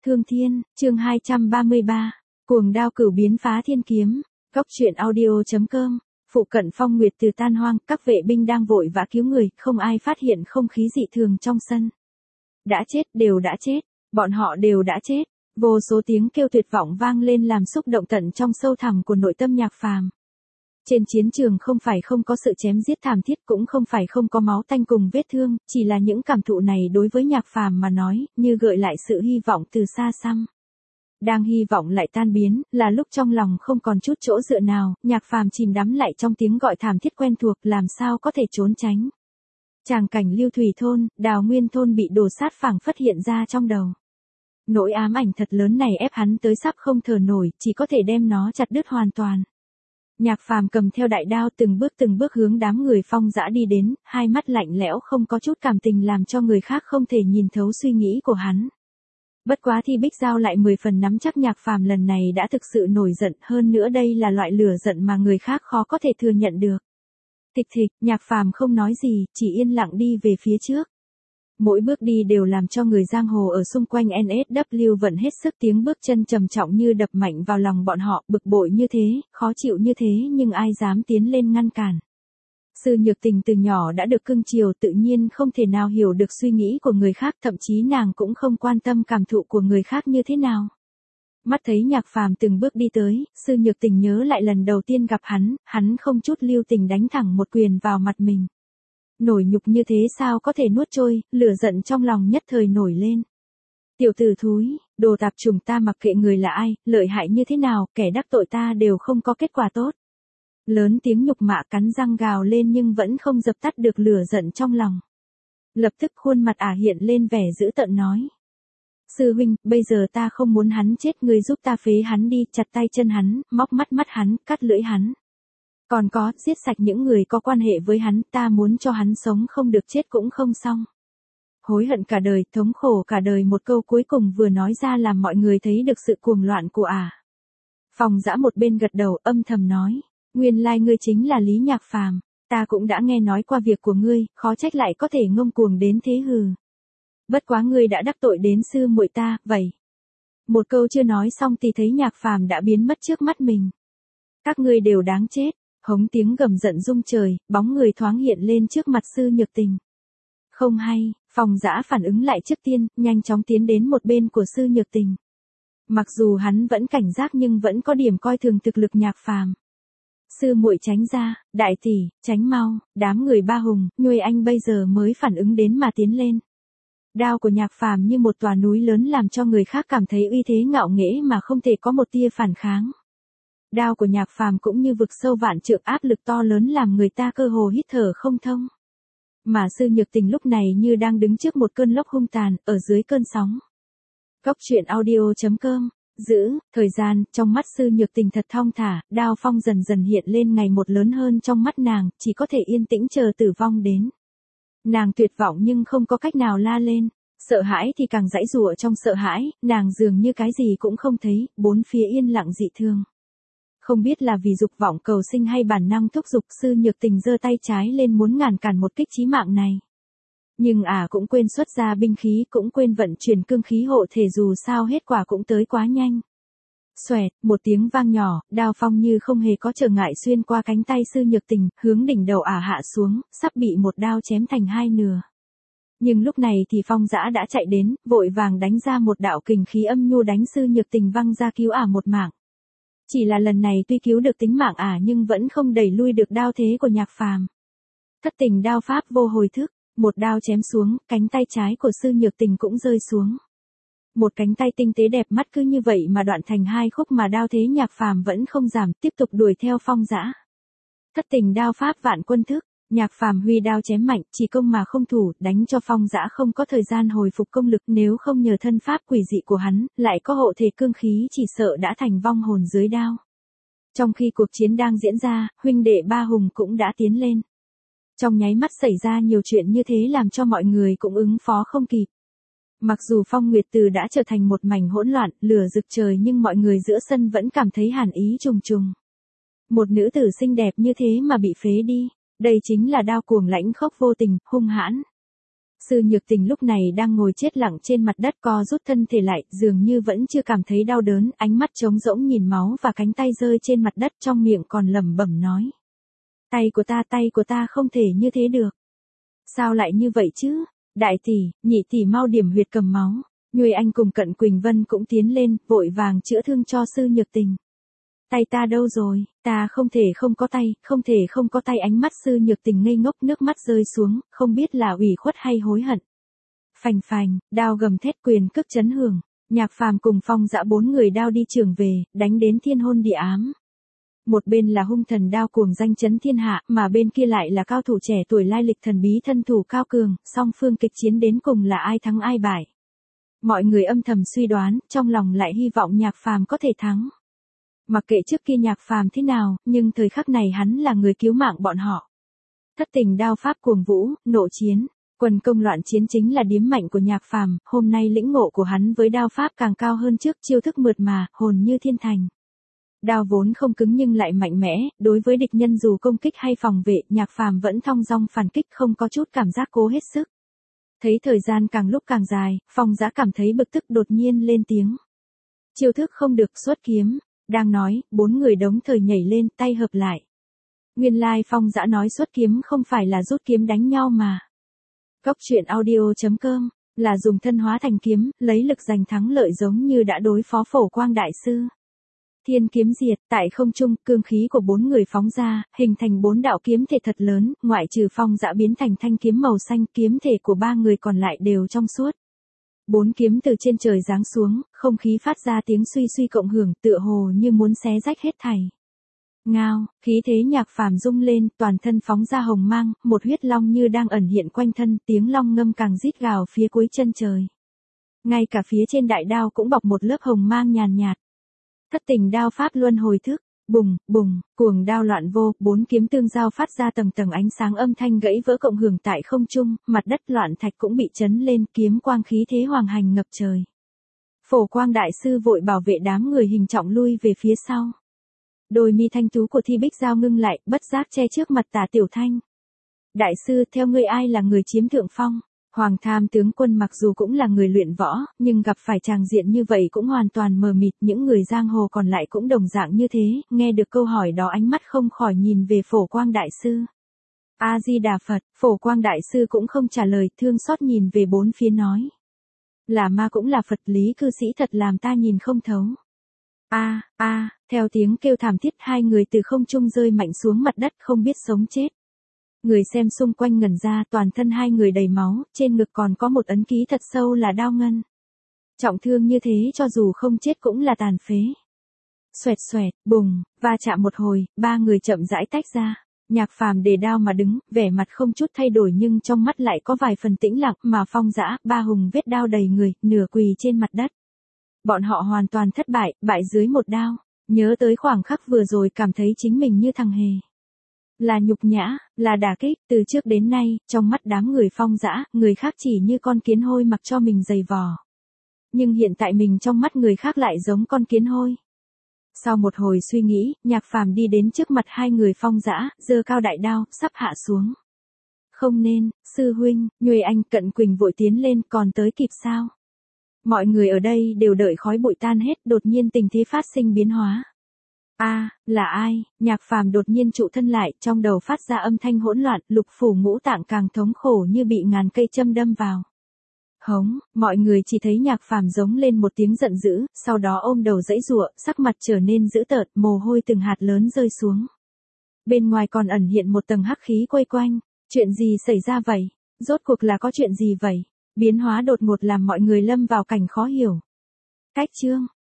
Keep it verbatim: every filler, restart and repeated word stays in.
Thương Thiên, chương hai trăm ba mươi ba, Cuồng đao cửu biến phá thiên kiếm, góc truyện audio.com, phụ cận Phong Nguyệt từ tan hoang, các vệ binh đang vội vã cứu người, không ai phát hiện không khí dị thường trong sân. Đã chết, đều đã chết, bọn họ đều đã chết, vô số tiếng kêu tuyệt vọng vang lên làm xúc động tận trong sâu thẳm của nội tâm Nhạc Phàm. Trên chiến trường không phải không có sự chém giết thảm thiết, cũng không phải không có máu tanh cùng vết thương, chỉ là những cảm thụ này đối với Nhạc Phàm mà nói, như gợi lại sự hy vọng từ xa xăm. Đang hy vọng lại tan biến, là lúc trong lòng không còn chút chỗ dựa nào, Nhạc Phàm chìm đắm lại trong tiếng gọi thảm thiết quen thuộc, làm sao có thể trốn tránh. Tràng cảnh Lưu Thủy thôn, Đào Nguyên thôn bị đổ sát phảng phất hiện ra trong đầu. Nỗi ám ảnh thật lớn này ép hắn tới sắp không thở nổi, chỉ có thể đem nó chặt đứt hoàn toàn. Nhạc Phàm cầm theo đại đao từng bước từng bước hướng đám người Phong Dã đi đến, hai mắt lạnh lẽo không có chút cảm tình làm cho người khác không thể nhìn thấu suy nghĩ của hắn. Bất quá thì Bích Giao lại mười phần nắm chắc Nhạc Phàm lần này đã thực sự nổi giận, hơn nữa đây là loại lửa giận mà người khác khó có thể thừa nhận được. Thịch thịch, Nhạc Phàm không nói gì, chỉ yên lặng đi về phía trước. Mỗi bước đi đều làm cho người giang hồ ở xung quanh en ét vê vận hết sức, tiếng bước chân trầm trọng như đập mạnh vào lòng bọn họ, bực bội như thế, khó chịu như thế nhưng ai dám tiến lên ngăn cản. Sư Nhược Tình từ nhỏ đã được cưng chiều, tự nhiên không thể nào hiểu được suy nghĩ của người khác, thậm chí nàng cũng không quan tâm cảm thụ của người khác như thế nào. Mắt thấy Nhạc Phàm từng bước đi tới, Sư Nhược Tình nhớ lại lần đầu tiên gặp hắn, hắn không chút lưu tình đánh thẳng một quyền vào mặt mình. Nổi nhục như thế sao có thể nuốt trôi, lửa giận trong lòng nhất thời nổi lên. Tiểu tử thúi, đồ tạp chủng, ta mặc kệ người là ai, lợi hại như thế nào, kẻ đắc tội ta đều không có kết quả tốt. Lớn tiếng nhục mạ, cắn răng gào lên nhưng vẫn không dập tắt được lửa giận trong lòng. Lập tức khuôn mặt ả hiện lên vẻ dữ tợn nói. Sư huynh, bây giờ ta không muốn hắn chết, người giúp ta phế hắn đi, chặt tay chân hắn, móc mắt mắt hắn, cắt lưỡi hắn. Còn có, giết sạch những người có quan hệ với hắn, ta muốn cho hắn sống không được chết cũng không xong. Hối hận cả đời, thống khổ cả đời, một câu cuối cùng vừa nói ra làm mọi người thấy được sự cuồng loạn của ả. Phong Dã một bên gật đầu âm thầm nói, nguyên lai ngươi chính là Lý Nhạc Phàm, ta cũng đã nghe nói qua việc của ngươi, khó trách lại có thể ngông cuồng đến thế hừ. Bất quá ngươi đã đắc tội đến sư muội ta, vậy. Một câu chưa nói xong thì thấy Nhạc Phàm đã biến mất trước mắt mình. Các ngươi đều đáng chết. Hống tiếng gầm giận rung trời, bóng người thoáng hiện lên trước mặt Sư Nhược Tình. Không hay, Phong Dã phản ứng lại trước tiên, nhanh chóng tiến đến một bên của Sư Nhược Tình. Mặc dù hắn vẫn cảnh giác nhưng vẫn có điểm coi thường thực lực Nhạc Phàm. Sư muội tránh ra, đại tỷ, tránh mau, đám người Ba Hùng, Nhuê Anh bây giờ mới phản ứng đến mà tiến lên. Đao của Nhạc Phàm như một tòa núi lớn làm cho người khác cảm thấy uy thế ngạo nghễ mà không thể có một tia phản kháng. Đao của Nhạc Phàm cũng như vực sâu vạn trượng, áp lực to lớn làm người ta cơ hồ hít thở không thông. Mà Sư Nhược Tình lúc này như đang đứng trước một cơn lốc hung tàn, ở dưới cơn sóng. Góc truyện audio.com, giữ, thời gian, trong mắt Sư Nhược Tình thật thong thả, đao phong dần dần hiện lên ngày một lớn hơn trong mắt nàng, chỉ có thể yên tĩnh chờ tử vong đến. Nàng tuyệt vọng nhưng không có cách nào la lên. Sợ hãi thì càng giãy giụa trong sợ hãi, nàng dường như cái gì cũng không thấy, bốn phía yên lặng dị thường. Không biết là vì dục vọng cầu sinh hay bản năng thúc giục, Sư Nhược Tình giơ tay trái lên muốn ngăn cản một kích chí mạng này. Nhưng ả à cũng quên xuất ra binh khí, cũng quên vận chuyển cương khí hộ thể, dù sao hết quả cũng tới quá nhanh. Xoẹt, một tiếng vang nhỏ, đao phong như không hề có trở ngại xuyên qua cánh tay Sư Nhược Tình, hướng đỉnh đầu ả à hạ xuống, sắp bị một đao chém thành hai nửa. Nhưng lúc này thì Phong Dã đã chạy đến, vội vàng đánh ra một đạo kình khí âm nhu đánh Sư Nhược Tình văng ra cứu ả à một mạng. Chỉ là lần này tuy cứu được tính mạng ả à nhưng vẫn không đẩy lui được đao thế của Nhạc Phàm. Thất tình đao pháp vô hồi thức, một đao chém xuống, cánh tay trái của Sư Nhược Tình cũng rơi xuống. Một cánh tay tinh tế đẹp mắt cứ như vậy mà đoạn thành hai khúc, mà đao thế Nhạc Phàm vẫn không giảm, tiếp tục đuổi theo Phong Dã. Thất tình đao pháp vạn quân thức, Nhạc Phàm huy đao chém mạnh, chỉ công mà không thủ, đánh cho Phong Dã không có thời gian hồi phục công lực, nếu không nhờ thân pháp quỷ dị của hắn, lại có hộ thể cương khí chỉ sợ đã thành vong hồn dưới đao. Trong khi cuộc chiến đang diễn ra, huynh đệ Ba Hùng cũng đã tiến lên. Trong nháy mắt xảy ra nhiều chuyện như thế làm cho mọi người cũng ứng phó không kịp. Mặc dù Phong Nguyệt Từ đã trở thành một mảnh hỗn loạn, lửa rực trời, nhưng mọi người giữa sân vẫn cảm thấy hàn ý trùng trùng. Một nữ tử xinh đẹp như thế mà bị phế đi. Đây chính là đao cuồng lãnh khốc vô tình, hung hãn. Sư Nhược Tình lúc này đang ngồi chết lặng trên mặt đất co rút thân thể lại, dường như vẫn chưa cảm thấy đau đớn, ánh mắt trống rỗng nhìn máu và cánh tay rơi trên mặt đất, trong miệng còn lẩm bẩm nói. Tay của ta, tay của ta không thể như thế được. Sao lại như vậy chứ? Đại tỷ, nhị tỷ mau điểm huyệt cầm máu. Nhuệ Anh cùng Cận Quỳnh Vân cũng tiến lên, vội vàng chữa thương cho Sư Nhược Tình. Tay ta đâu rồi, ta không thể không có tay, không thể không có tay. Ánh mắt Sư Nhược Tình ngây ngốc, nước mắt rơi xuống, không biết là ủy khuất hay hối hận. Phành phành, đao gầm thét, quyền cước chấn hưởng, Nhạc Phàm cùng Phong Dã bốn người đao đi trường về, đánh đến thiên hôn địa ám. Một bên là hung thần đao cuồng danh chấn thiên hạ, mà bên kia lại là cao thủ trẻ tuổi lai lịch thần bí thân thủ cao cường, song phương kịch chiến đến cùng là ai thắng ai bại. Mọi người âm thầm suy đoán, trong lòng lại hy vọng Nhạc Phàm có thể thắng. Mặc kệ trước kia Nhạc Phàm thế nào, nhưng thời khắc này hắn là người cứu mạng bọn họ. Thất tình đao pháp cuồng vũ, nộ chiến, quần công loạn chiến chính là điếm mạnh của Nhạc Phàm, hôm nay lĩnh ngộ của hắn với đao pháp càng cao hơn trước, chiêu thức mượt mà, hồn như thiên thành. Đao vốn không cứng nhưng lại mạnh mẽ, đối với địch nhân dù công kích hay phòng vệ, Nhạc Phàm vẫn thong dong phản kích, không có chút cảm giác cố hết sức. Thấy thời gian càng lúc càng dài, Phong Dã cảm thấy bực tức, đột nhiên lên tiếng. Chiêu thức không được, xuất kiếm. Đang nói, bốn người đống thời nhảy lên, tay hợp lại. Nguyên lai like Phong Dã nói xuất kiếm không phải là rút kiếm đánh nhau mà. Góc truyện audio chấm com là dùng thân hóa thành kiếm, lấy lực giành thắng lợi giống như đã đối phó Phổ Quang đại sư. Thiên kiếm diệt, tại không trung, cương khí của bốn người phóng ra, hình thành bốn đạo kiếm thể thật lớn, ngoại trừ Phong Dã biến thành thanh kiếm màu xanh, kiếm thể của ba người còn lại đều trong suốt. Bốn kiếm từ trên trời giáng xuống, không khí phát ra tiếng suy suy cộng hưởng, tựa hồ như muốn xé rách hết thảy. Ngao, khí thế Nhạc Phàm rung lên, toàn thân phóng ra hồng mang, một huyết long như đang ẩn hiện quanh thân, tiếng long ngâm càng rít gào phía cuối chân trời. Ngay cả phía trên đại đao cũng bọc một lớp hồng mang nhàn nhạt. Thất tình đao pháp luân hồi thức, bùng, bùng, cuồng đao loạn vô, bốn kiếm tương giao phát ra tầng tầng ánh sáng, âm thanh gãy vỡ cộng hưởng tại không trung, mặt đất loạn thạch cũng bị chấn lên, kiếm quang khí thế hoàng hành ngập trời. Phổ Quang đại sư vội bảo vệ đám người hình trọng lui về phía sau. Đôi mi thanh tú của Thi Bích Giao ngưng lại, bất giác che trước mặt Tả Tiểu Thanh. Đại sư, theo ngươi ai là người chiếm thượng phong? Hoàng Tham tướng quân mặc dù cũng là người luyện võ, nhưng gặp phải tràng diện như vậy cũng hoàn toàn mờ mịt, những người giang hồ còn lại cũng đồng dạng như thế, nghe được câu hỏi đó ánh mắt không khỏi nhìn về Phổ Quang đại sư. A-di-đà Phật, Phổ Quang đại sư cũng không trả lời, thương xót nhìn về bốn phía nói. Là ma cũng là Phật, lý cư sĩ thật làm ta nhìn không thấu. A, a, theo tiếng kêu thảm thiết, hai người từ không trung rơi mạnh xuống mặt đất, không biết sống chết. Người xem xung quanh ngẩn ra, toàn thân hai người đầy máu, trên ngực còn có một ấn ký thật sâu là đao ngân. Trọng thương như thế cho dù không chết cũng là tàn phế. Xoẹt xoẹt, bùng, va chạm một hồi, ba người chậm rãi tách ra. Nhạc Phàm đề đao mà đứng, vẻ mặt không chút thay đổi nhưng trong mắt lại có vài phần tĩnh lặng, mà Phong Dã, ba hùng vết đao đầy người, nửa quỳ trên mặt đất. Bọn họ hoàn toàn thất bại, bại dưới một đao. Nhớ tới khoảng khắc vừa rồi cảm thấy chính mình như thằng hề. Là nhục nhã, là đả kích, từ trước đến nay, trong mắt đám người Phong Dã, người khác chỉ như con kiến hôi mặc cho mình giày vò. Nhưng hiện tại mình trong mắt người khác lại giống con kiến hôi. Sau một hồi suy nghĩ, Nhạc Phàm đi đến trước mặt hai người Phong Dã, giơ cao đại đao, sắp hạ xuống. Không nên, sư huynh, Nhuệ Anh, Cận Quỳnh vội tiến lên, còn tới kịp sao? Mọi người ở đây đều đợi khói bụi tan hết, đột nhiên tình thế phát sinh biến hóa. A, à, là ai? Nhạc Phàm đột nhiên trụ thân lại, trong đầu phát ra âm thanh hỗn loạn, lục phủ ngũ tạng càng thống khổ như bị ngàn cây châm đâm vào. Hống, mọi người chỉ thấy Nhạc Phàm giống lên một tiếng giận dữ, sau đó ôm đầu giãy giụa, sắc mặt trở nên dữ tợn, mồ hôi từng hạt lớn rơi xuống. Bên ngoài còn ẩn hiện một tầng hắc khí quay quanh. Chuyện gì xảy ra vậy? Rốt cuộc là có chuyện gì vậy? Biến hóa đột ngột làm mọi người lâm vào cảnh khó hiểu. Cách chương